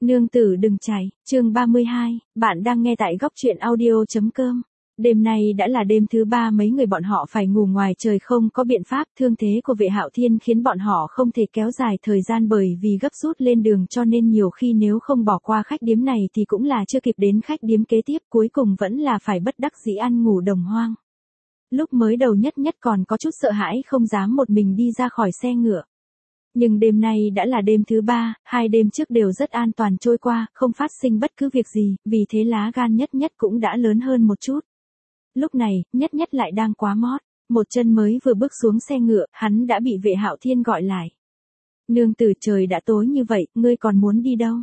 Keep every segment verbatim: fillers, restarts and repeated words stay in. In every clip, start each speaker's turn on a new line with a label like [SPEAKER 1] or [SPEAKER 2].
[SPEAKER 1] Nương tử đừng chạy, chương ba mươi hai, bạn đang nghe tại góc truyện audio.com. Đêm nay đã là đêm thứ ba mấy người bọn họ phải ngủ ngoài trời không có biện pháp, thương thế của Vệ Hạo Thiên khiến bọn họ không thể kéo dài thời gian bởi vì gấp rút lên đường cho nên nhiều khi nếu không bỏ qua khách điếm này thì cũng là chưa kịp đến khách điếm kế tiếp, cuối cùng vẫn là phải bất đắc dĩ ăn ngủ đồng hoang. Lúc mới đầu nhất nhất còn có chút sợ hãi không dám một mình đi ra khỏi xe ngựa. Nhưng đêm nay đã là đêm thứ ba, hai đêm trước đều rất an toàn trôi qua, không phát sinh bất cứ việc gì, vì thế lá gan nhất nhất cũng đã lớn hơn một chút. Lúc này, nhất nhất lại đang quá mót, một chân mới vừa bước xuống xe ngựa, hắn đã bị Vệ Hạo Thiên gọi lại. Nương tử, trời đã tối như vậy, ngươi còn muốn đi đâu?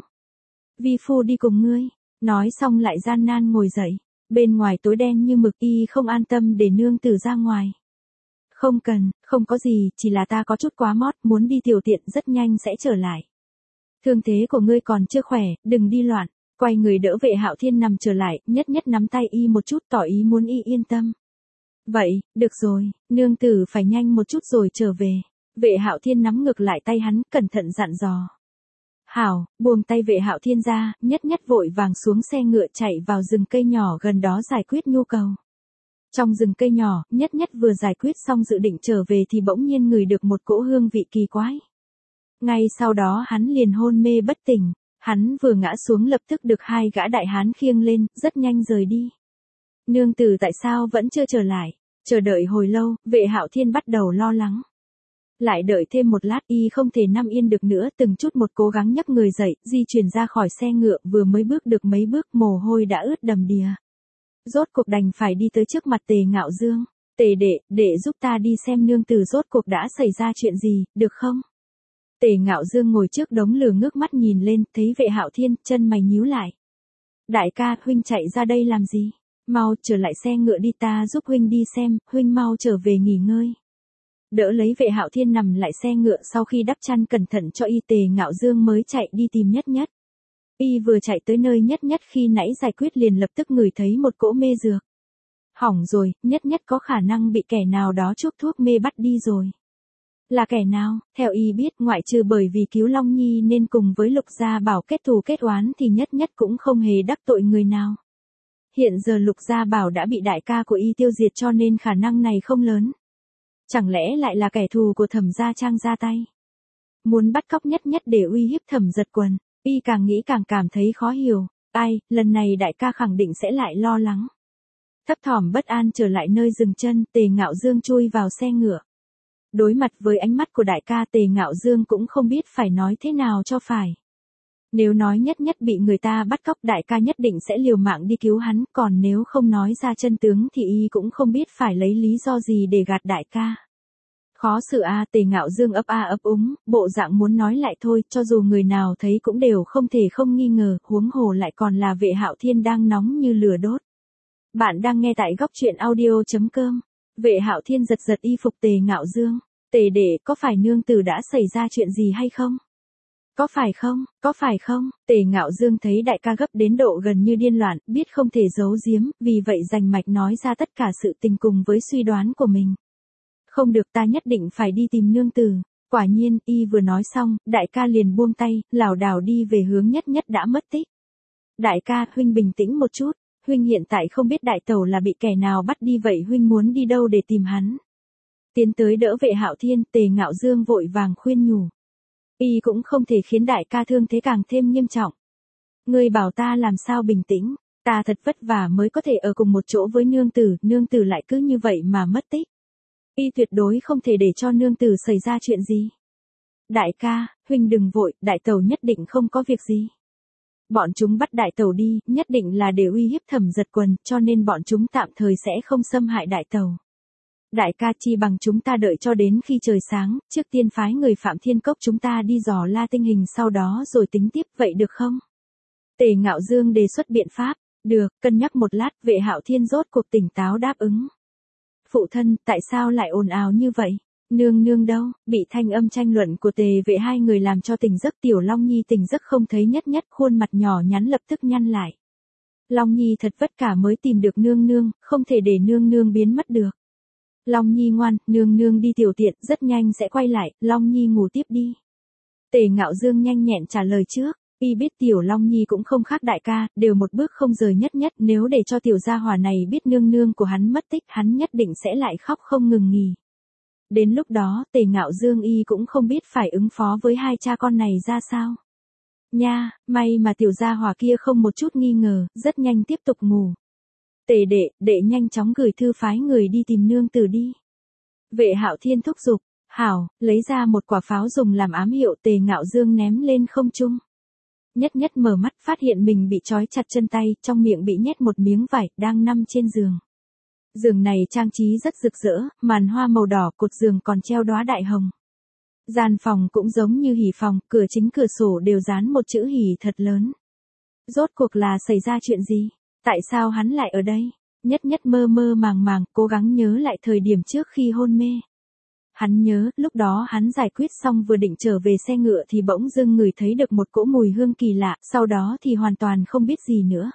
[SPEAKER 1] Vi phu đi cùng ngươi, nói xong lại gian nan ngồi dậy, bên ngoài tối đen như mực, y không an tâm để nương tử ra ngoài. Không cần, không có gì, chỉ là ta có chút quá mót, muốn đi tiểu tiện rất nhanh sẽ trở lại. Thương thế của ngươi còn chưa khỏe, đừng đi loạn. Quay người đỡ Vệ Hạo Thiên nằm trở lại, nhất nhất nắm tay y một chút tỏ ý muốn y yên tâm. Vậy, được rồi, nương tử phải nhanh một chút rồi trở về. Vệ Hạo Thiên nắm ngược lại tay hắn, cẩn thận dặn dò. Hảo, buông tay Vệ Hạo Thiên ra, nhất nhất vội vàng xuống xe ngựa chạy vào rừng cây nhỏ gần đó giải quyết nhu cầu. Trong rừng cây nhỏ, nhất nhất vừa giải quyết xong dự định trở về thì bỗng nhiên ngửi được một cỗ hương vị kỳ quái. Ngay sau đó hắn liền hôn mê bất tỉnh, hắn vừa ngã xuống lập tức được hai gã đại hán khiêng lên, rất nhanh rời đi. Nương tử tại sao vẫn chưa trở lại? Chờ đợi hồi lâu, Vệ Hạo Thiên bắt đầu lo lắng. Lại đợi thêm một lát y không thể nằm yên được nữa, từng chút một cố gắng nhấc người dậy, di chuyển ra khỏi xe ngựa, vừa mới bước được mấy bước mồ hôi đã ướt đầm đìa. Rốt cuộc đành phải đi tới trước mặt Tề Ngạo Dương. Tề đệ, đệ giúp ta đi xem nương tử rốt cuộc đã xảy ra chuyện gì, được không? Tề Ngạo Dương ngồi trước đống lửa ngước mắt nhìn lên, thấy Vệ Hạo Thiên, chân mày nhíu lại. Đại ca, huynh chạy ra đây làm gì? Mau trở lại xe ngựa đi, ta giúp huynh đi xem, huynh mau trở về nghỉ ngơi. Đỡ lấy Vệ Hạo Thiên nằm lại xe ngựa, sau khi đắp chăn cẩn thận cho y, Tề Ngạo Dương mới chạy đi tìm nhất nhất. Y vừa chạy tới nơi nhất nhất khi nãy giải quyết liền lập tức ngửi thấy một cỗ mê dược. Hỏng rồi, nhất nhất có khả năng bị kẻ nào đó chuốc thuốc mê bắt đi rồi. Là kẻ nào? Theo y biết, ngoại trừ bởi vì cứu Long Nhi nên cùng với Lục Gia Bảo kết thù kết oán thì nhất nhất cũng không hề đắc tội người nào. Hiện giờ Lục Gia Bảo đã bị đại ca của y tiêu diệt cho nên khả năng này không lớn. Chẳng lẽ lại là kẻ thù của Thẩm Gia Trang ra tay? Muốn bắt cóc nhất nhất để uy hiếp Thẩm Giật Quần. Y càng nghĩ càng cảm thấy khó hiểu, ai, lần này đại ca khẳng định sẽ lại lo lắng. Thấp thỏm bất an trở lại nơi dừng chân, Tề Ngạo Dương chui vào xe ngựa. Đối mặt với ánh mắt của đại ca, Tề Ngạo Dương cũng không biết phải nói thế nào cho phải. Nếu nói nhất nhất bị người ta bắt cóc, đại ca nhất định sẽ liều mạng đi cứu hắn, còn nếu không nói ra chân tướng thì y cũng không biết phải lấy lý do gì để gạt đại ca. Khó xử a, Tề Ngạo Dương ấp a ấp úng, bộ dạng muốn nói lại thôi, cho dù người nào thấy cũng đều không thể không nghi ngờ, huống hồ lại còn là Vệ Hạo Thiên đang nóng như lửa đốt. Bạn đang nghe tại góc truyện audio.com. Vệ Hạo Thiên giật giật y phục Tề Ngạo Dương. Tề đệ, có phải nương tử đã xảy ra chuyện gì hay không? Có phải không, có phải không? Tề Ngạo Dương thấy đại ca gấp đến độ gần như điên loạn, biết không thể giấu giếm, vì vậy rành mạch nói ra tất cả sự tình cùng với suy đoán của mình. Không được, ta nhất định phải đi tìm nương tử. Quả nhiên, y vừa nói xong, đại ca liền buông tay, lảo đảo đi về hướng nhất nhất đã mất tích. Đại ca, huynh bình tĩnh một chút, huynh hiện tại không biết đại tẩu là bị kẻ nào bắt đi, vậy huynh muốn đi đâu để tìm hắn? Tiến tới đỡ Vệ Hạo Thiên, Tề Ngạo Dương vội vàng khuyên nhủ. Y cũng không thể khiến đại ca thương thế càng thêm nghiêm trọng. Ngươi bảo ta làm sao bình tĩnh, ta thật vất vả mới có thể ở cùng một chỗ với nương tử, nương tử lại cứ như vậy mà mất tích. Y tuyệt đối không thể để cho nương tử xảy ra chuyện gì. Đại ca, huynh đừng vội, đại tẩu nhất định không có việc gì. Bọn chúng bắt đại tẩu đi, nhất định là để uy hiếp Thẩm Giật Quần, cho nên bọn chúng tạm thời sẽ không xâm hại đại tẩu. Đại ca, chi bằng chúng ta đợi cho đến khi trời sáng, trước tiên phái người Phạm Thiên Cốc chúng ta đi dò la tình hình sau đó rồi tính tiếp, vậy được không? Tề Ngạo Dương đề xuất biện pháp. Được, cân nhắc một lát, Vệ Hạo Thiên rốt cuộc tỉnh táo đáp ứng. Phụ thân, tại sao lại ồn ào như vậy? Nương nương đâu? Bị thanh âm tranh luận của Tề Vệ hai người làm cho tỉnh giấc, Tiểu Long Nhi tỉnh giấc không thấy nhất nhất, khuôn mặt nhỏ nhắn lập tức nhăn lại. Long Nhi thật vất vả mới tìm được nương nương, không thể để nương nương biến mất được. Long Nhi ngoan, nương nương đi tiểu tiện, rất nhanh sẽ quay lại, Long Nhi ngủ tiếp đi. Tề Ngạo Dương nhanh nhẹn trả lời trước, Y biết Tiểu Long Nhi cũng không khác đại ca, đều một bước không rời nhất nhất, nếu để cho tiểu gia hỏa này biết nương nương của hắn mất tích, hắn nhất định sẽ lại khóc không ngừng nghỉ. Đến lúc đó, Tề Ngạo Dương Y cũng không biết phải ứng phó với hai cha con này ra sao. Nha, may mà tiểu gia hỏa kia không một chút nghi ngờ, rất nhanh tiếp tục ngủ. Tề đệ, đệ nhanh chóng gửi thư phái người đi tìm nương tử đi. Vệ Hạo Thiên thúc giục, hảo, lấy ra một quả pháo dùng làm ám hiệu, Tề Ngạo Dương ném lên không trung. Nhất nhất mở mắt phát hiện mình bị trói chặt chân tay, trong miệng bị nhét một miếng vải, đang nằm trên giường. Giường này trang trí rất rực rỡ, màn hoa màu đỏ, cột giường còn treo đóa đại hồng. Gian phòng cũng giống như hỉ phòng, cửa chính cửa sổ đều dán một chữ hỉ thật lớn. Rốt cuộc là xảy ra chuyện gì? Tại sao hắn lại ở đây? Nhất nhất mơ mơ màng màng, cố gắng nhớ lại thời điểm trước khi hôn mê. Hắn nhớ, lúc đó hắn giải quyết xong vừa định trở về xe ngựa thì bỗng dưng ngửi thấy được một cỗ mùi hương kỳ lạ, sau đó thì hoàn toàn không biết gì nữa.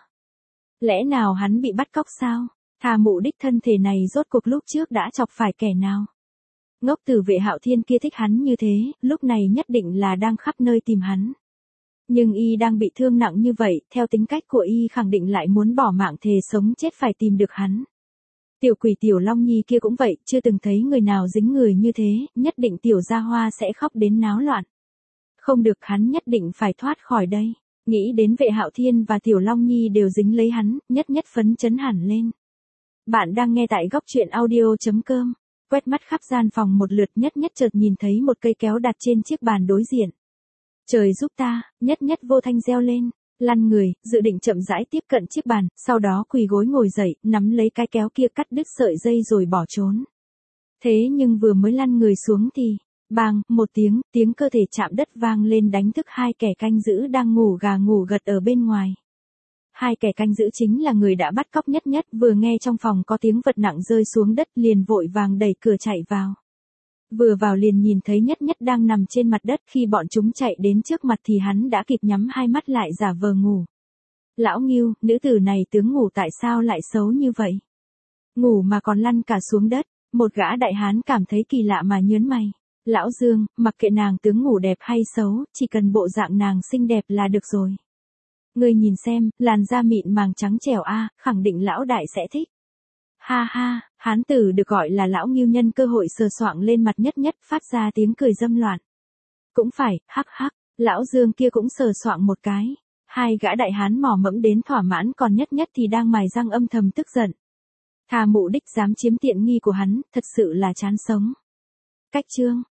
[SPEAKER 1] Lẽ nào hắn bị bắt cóc sao? Thà mụ đích thân thể này rốt cuộc lúc trước đã chọc phải kẻ nào? Ngốc tử Vệ Hạo Thiên kia thích hắn như thế, lúc này nhất định là đang khắp nơi tìm hắn. Nhưng y đang bị thương nặng như vậy, theo tính cách của y khẳng định lại muốn bỏ mạng thề sống chết phải tìm được hắn. Tiểu quỷ Tiểu Long Nhi kia cũng vậy, chưa từng thấy người nào dính người như thế, nhất định Tiểu Gia Hoa sẽ khóc đến náo loạn. Không được, hắn nhất định phải thoát khỏi đây. Nghĩ đến Vệ Hạo Thiên và Tiểu Long Nhi đều dính lấy hắn, nhất nhất phấn chấn hẳn lên. Bạn đang nghe tại góc truyện audio chấm com. Quét mắt khắp gian phòng một lượt, nhất nhất chợt nhìn thấy một cây kéo đặt trên chiếc bàn đối diện. Trời giúp ta, nhất nhất vô thanh reo lên, lăn người, dự định chậm rãi tiếp cận chiếc bàn, sau đó quỳ gối ngồi dậy, nắm lấy cái kéo kia cắt đứt sợi dây rồi bỏ trốn. Thế nhưng vừa mới lăn người xuống thì, bang, một tiếng, tiếng cơ thể chạm đất vang lên đánh thức hai kẻ canh giữ đang ngủ gà ngủ gật ở bên ngoài. Hai kẻ canh giữ chính là người đã bắt cóc nhất nhất, vừa nghe trong phòng có tiếng vật nặng rơi xuống đất liền vội vàng đẩy cửa chạy vào. Vừa vào liền nhìn thấy nhất nhất đang nằm trên mặt đất, khi bọn chúng chạy đến trước mặt thì hắn đã kịp nhắm hai mắt lại giả vờ ngủ. Lão Ngưu, nữ tử này tướng ngủ tại sao lại xấu như vậy? Ngủ mà còn lăn cả xuống đất, một gã đại hán cảm thấy kỳ lạ mà nhớn mày. Lão Dương, mặc kệ nàng tướng ngủ đẹp hay xấu, chỉ cần bộ dạng nàng xinh đẹp là được rồi. Ngươi nhìn xem, làn da mịn màng trắng trẻo a, khẳng định lão đại sẽ thích. Ha ha, hán tử được gọi là Lão Ngưu nhân cơ hội sờ soạng lên mặt nhất nhất, phát ra tiếng cười dâm loạn. Cũng phải, hắc hắc, lão Dương kia cũng sờ soạng một cái. Hai gã đại hán mò mẫm đến thỏa mãn, còn nhất nhất thì đang mài răng âm thầm tức giận. Thà mụ đích dám chiếm tiện nghi của hắn, thật sự là chán sống. Cách chương